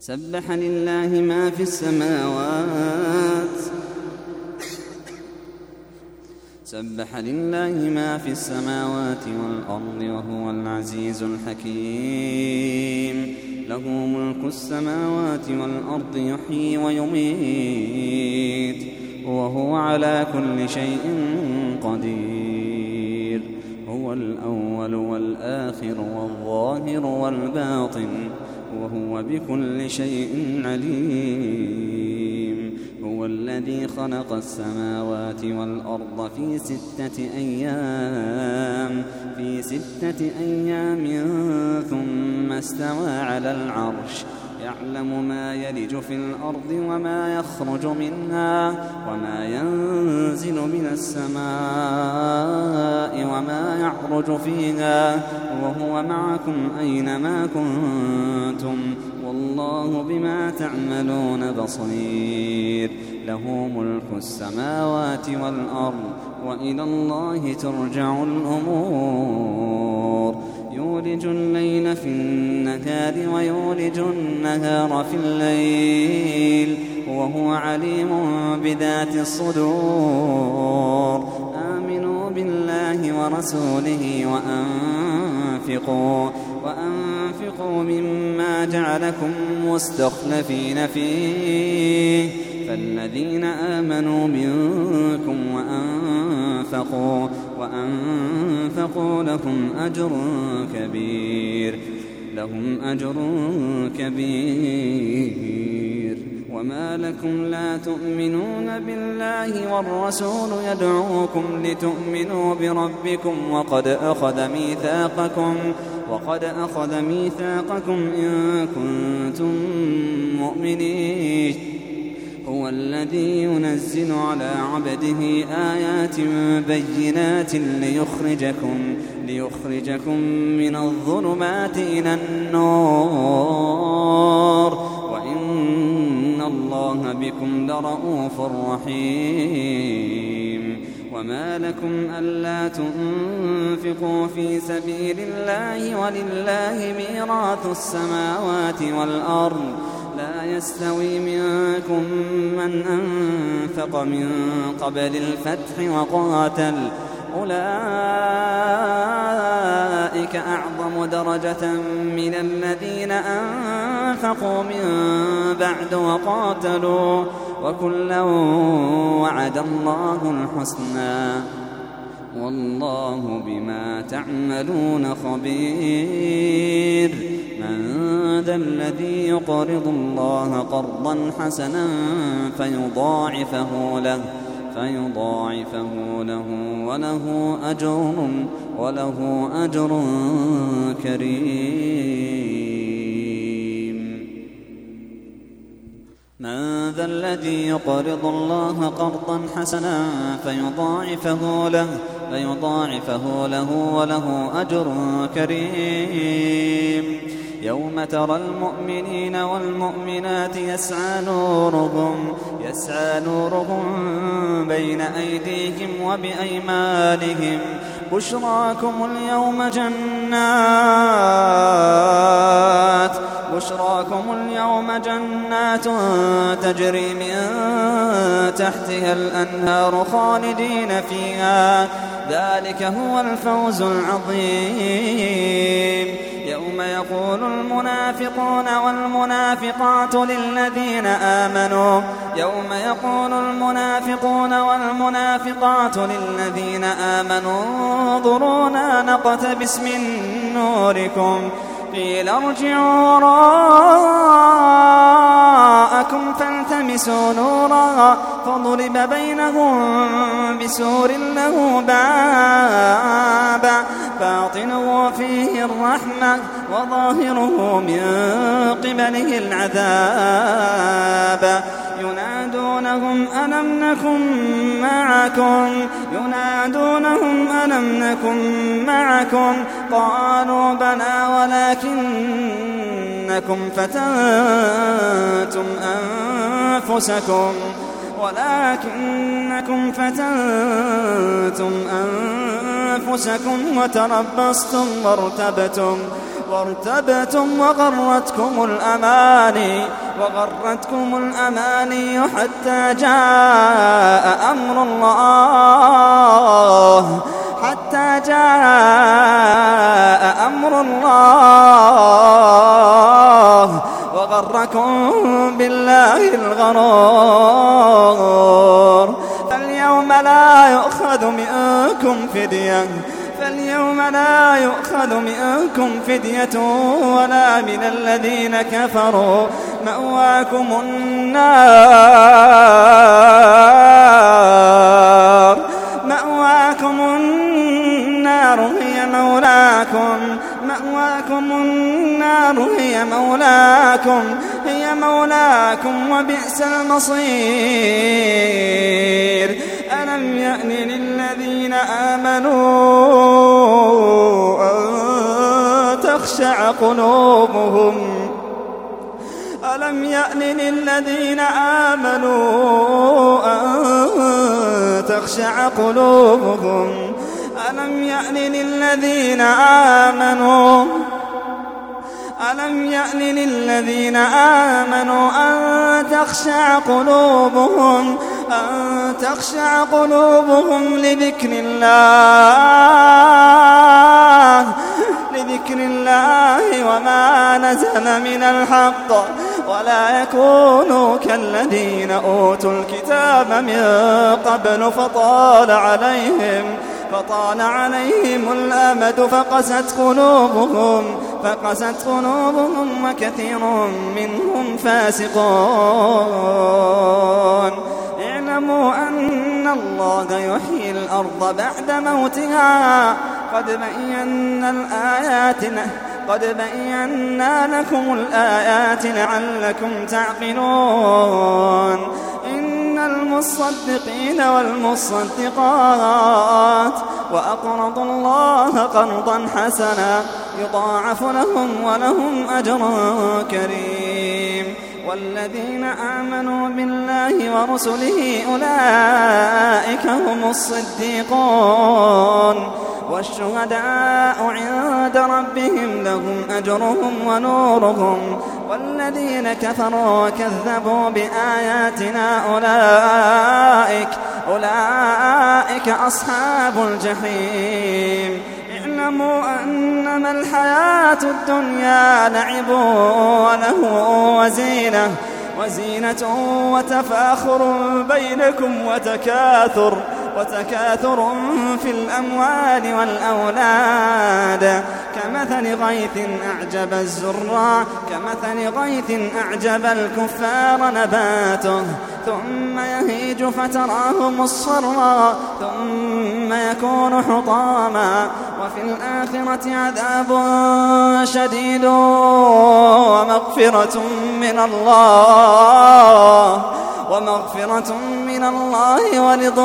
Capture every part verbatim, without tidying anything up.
سبح لله ما في السماوات سبح لله ما في السماوات والأرض وهو العزيز الحكيم. له ملك السماوات والأرض يحيي ويميت وهو على كل شيء قدير. هو الأول والآخر والظاهر والباطن وهو بكل شيء عليم. هو الذي خلق السماوات والأرض في ستة أيام في ستة أيام ثم استوى على العرش يعلم ما يلج في الأرض وما يخرج منها وما ينزل من السماء وما يعرج فيها وهو معكم أينما كنتم والله بما تعملون بصير. له ملك السماوات والأرض وإلى الله ترجع الأمور. يولج الليل في النهار ويولج النهار في الليل وهو عليم بذات الصدور. آمنوا بالله ورسوله وأنفقوا وأنفقوا مما جعلكم مستخلفين فيه فالذين آمنوا منكم وأنفقوا وأنفقوا لهم أجر كبير لهم أجر كبير. وما لكم لا تؤمنون بالله والرسول يدعوكم لتؤمنوا بربكم وقد أخذ ميثاقكم وقد أخذ ميثاقكم إن كنتم مؤمنين. هو الذي ينزل على عبده آيات بينات ليخرجكم ليخرجكم من الظلمات إلى النور وإن الله بكم لرءوف رحيم. وما لكم ألا تنفقوا في سبيل الله ولله ميراث السماوات والأرض لا يستوي منكم من أنفق من قبل الفتح وقاتل أولئك أعظم درجة من الذين أنفقوا من بعد وقاتلوا وكلا وعد الله الحسنى والله بما تعملون خبير. من ذا الذي يقرض الله قرضا حسنا فيضاعفه له فيضاعفه له وله أجر وله أجر كريم. من ذا الذي يقرض الله قرضا حسنا فيضاعفه له فيضاعفه له وله أجر كريم. يوم ترى المؤمنين والمؤمنات يسعى نورهم يسعى نورهم بين أيديهم وبأيمانهم بشراكم اليوم جنات بشراكم اليوم جنات تجري من تحتها الأنهار خالدين فيها ذلك هو الفوز العظيم. يوم يقول المنافقون والمنافقات للذين آمنوا يوم يقول المنافقون والمنافقات للذين آمنوا انظرونا نقتبس من نوركم قيل ارجعوا وراءكم فالتمسوا نورا فضرب بينهم بسور له باب باطنه فيه الرحمة وظاهره من قبله العذاب. ينادونهم ألم نكن معكم ينادونهم ألم نكن معكم قالوا بلى ولكنكم فتنتم أنفسكم ولكنكم فتنتم أنفسكم وتربصتم وارتبتم وارتبتم وغرتكم الأماني وغرتكم الأماني حتى جاء أمر الله حتى جاء أمر الله وغركم بالله الغرور. فاليوم لا يؤخذ منكم فدية فاليوم لا يؤخذ منكم فدية ولا من الذين كفروا مأواكم النار مأواكم النار هي مولاكم مأواكم النار هي مولاكم هي مولاكم وبئس المصير. ألم يأن للذين آمنوا أن تخشع قلوبهم ألم يأن للذين آمنوا أن تخشع قلوبهم ألم يأن للذين آمنوا ألم يأن للذين آمنوا أن تخشع قلوبهم أن تخشع قلوبهم لذكر الله لذكر الله وما نزل من الحق ولا يكونوا كالذين أوتوا الكتاب من قبل فطال عليهم فطال عليهم الأمد فقست قلوبهم فقست قلوبهم وكثير منهم فاسقون. اعلموا أن الله يحيي الأرض بعد موتها قد بينا الآيات قد بينا لكم الآيات لعلكم تعقلون. إن المصدقين والمصدقات وأقرضوا الله قرضا حسنا يضاعف لهم ولهم أجر كريم. والذين آمنوا بالله ورسله أولئك هم الصديقون والشهداء عند ربهم لهم أجرهم ونورهم. والذين كفروا وكذبوا بآياتنا أولئك أولئك أصحاب الجحيم. اعلموا أنما الحياة الدنيا لعب وله وزينة وزينة وتفاخر بينكم وتكاثر وتكاثر في الأموال والأولاد كمثل غيث أعجب الزراع كمثل غيث أعجب الكفار نباته ثم يهيج فتراه مصفرا ثم يكون حطاما وفي الآخرة عذاب شديد ومغفرة من الله ومغفرة من الله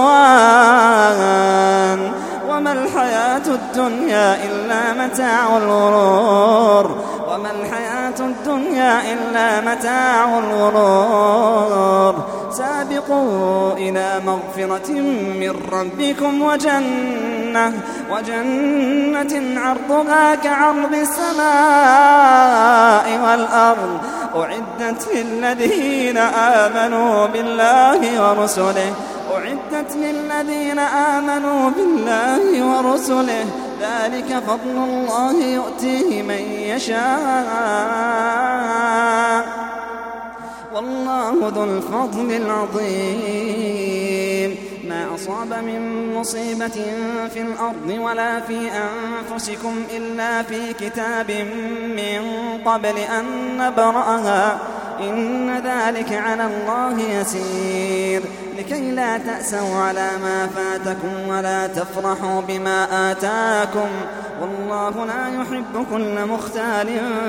ورضوان وما الحياة الدنيا إلا متاع الغرور وما الحياة الدنيا إلا متاع الغرور. سابقوا إلى مغفرة من ربكم وجنة وجنة عرضها كعرض السماء والأرض أعدت للذين آمنوا بالله ورسله أعدت للذين آمنوا بالله ورسله ذلك فضل الله يؤتيه من يشاء والله ذو الفضل العظيم. ما أصاب من مصيبة في الأرض ولا في أنفسكم إلا في كتاب من قبل أن نبرأها إن ذلك على الله يسير. لكي لا تأسوا على ما فاتكم ولا تفرحوا بما آتاكم والله لا يحب كل مختال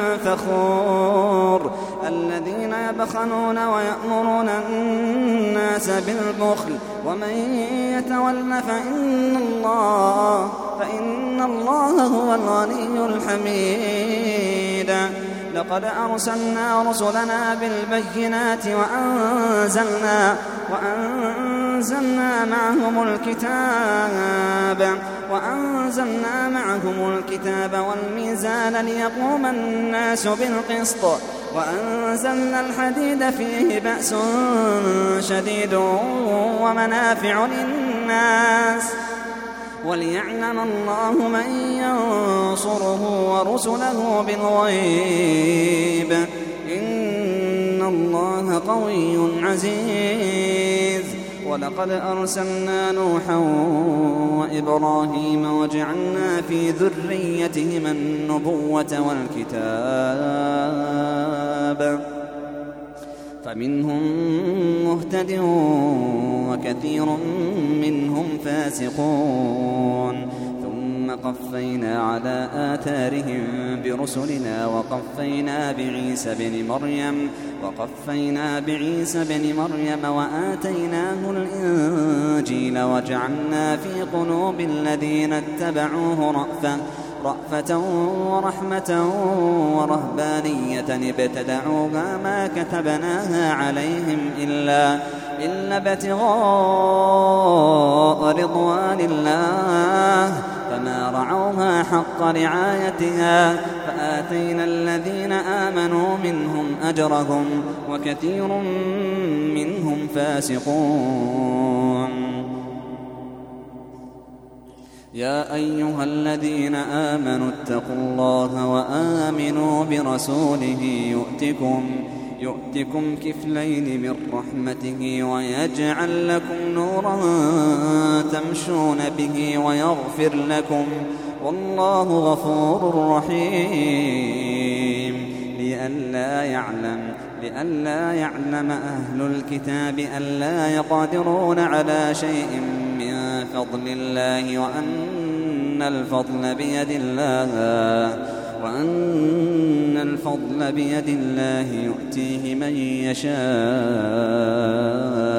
فخور. الذين يبخلون ويأمرون الناس بالبخل ومن يتول فإن الله فإن الله هو الغني الحميد. لقد أرسلنا رسلنا بالبينات وأنزلنا وأنزلنا وأنزلنا معهم الكتاب وأنزلنا معهم الكتاب والميزان ليقوم الناس بالقسط وأنزلنا الحديد فيه بأس شديد ومنافع للناس وليعلم الله من ينصره ورسله بالغيب إن الله قوي عزيز. ولقد أرسلنا نوحا وإبراهيم وجعلنا في ذريتهما النبوة والكتاب فمنهم مهتد وكثير منهم فاسقون ثم قفينا على آثارهم برسلنا وقفينا بعيسى بن مريم وقفينا بعيسى بن مريم وآتيناه الإنجيل وجعلنا في قلوب الذين اتبعوه رأفة رأفة ورحمة ورهبانية ابتدعوها ما كتبناها عليهم إلا إلا ابتغاء رضوان الله فما رعوها حق رعايتها فآتينا الذين آمنوا منهم أجرهم وكثير منهم فاسقون. يا أيها الذين آمنوا اتقوا الله وآمنوا برسوله يؤتكم يؤتكم كفلين من رحمته ويجعل لكم نورا تمشون به ويغفر لكم والله غفور رحيم. لئلا يعلم لئلا يعلم أهل الكتاب ألا يقدرون على شيء من فضل الله وأن الفضل بيد الله وأن الفضل بيد الله يؤتيه من يشاء